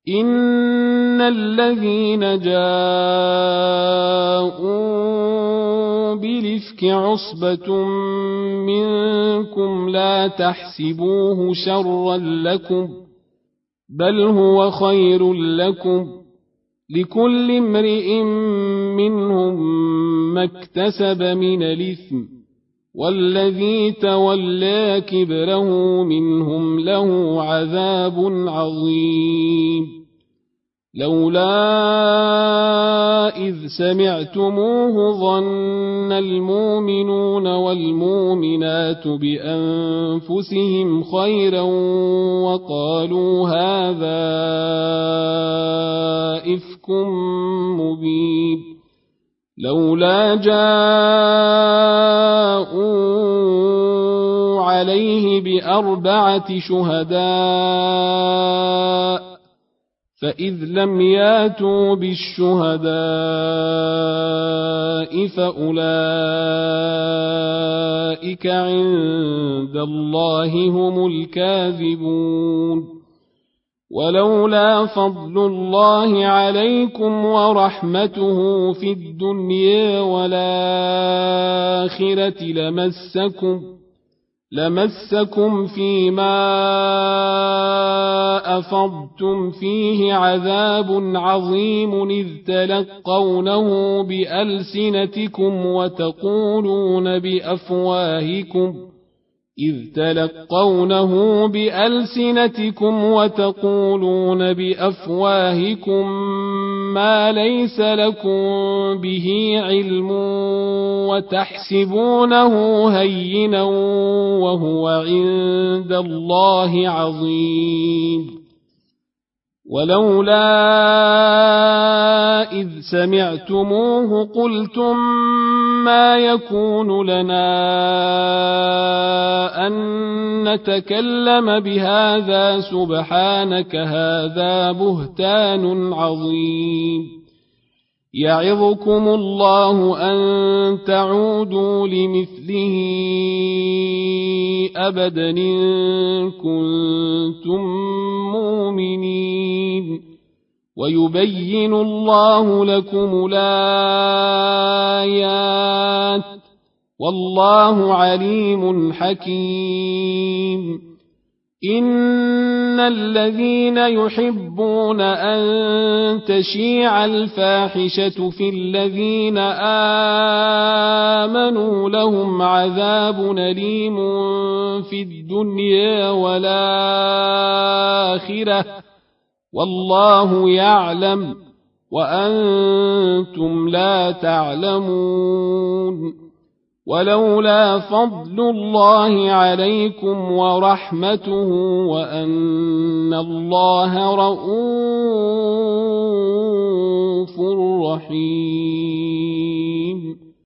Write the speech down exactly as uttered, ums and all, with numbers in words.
إن الذين جاءوا بالإفك عصبة منكم لا تحسبوه شرا لكم بل هو خير لكم لكل امرئ منهم ما اكتسب من الإثم والذي تولى كبره منهم له عذاب عظيم لولا إذ سمعتموه ظن المؤمنون والمؤمنات بأنفسهم خيرا وقالوا هذا إفك مبين لولا جاءوا عليه بأربعة شهداء فإذ لم ياتوا بالشهداء فأولئك عند الله هم الكاذبون ولولا فضل الله عليكم ورحمته في الدنيا والآخرة لمسكم لمسكم فيما أفضتم فيه عذاب عظيم إذ تلقونه بألسنتكم وتقولون بأفواهكم إذ تلقونه بألسنتكم وتقولون بأفواهكم ما ليس لكم به علم وتحسبونه هينا وهو عند الله عظيم ولولا إذ سمعتموه قلتم ما يكون لنا أن نتكلم بهذا سبحانك هذا بهتان عظيم يعظكم الله أن تعودوا لمثله أبدا إن كنتم مؤمنين ويبين الله لكم الآيات والله عليم حكيم إن الذين يحبون أن تشيع الفاحشة في الذين آمنوا لهم عذاب أليم في الدنيا والآخرة والله يعلم وأنتم لا تعلمون ولولا فضل الله عليكم ورحمته وأن الله رءوف رحيم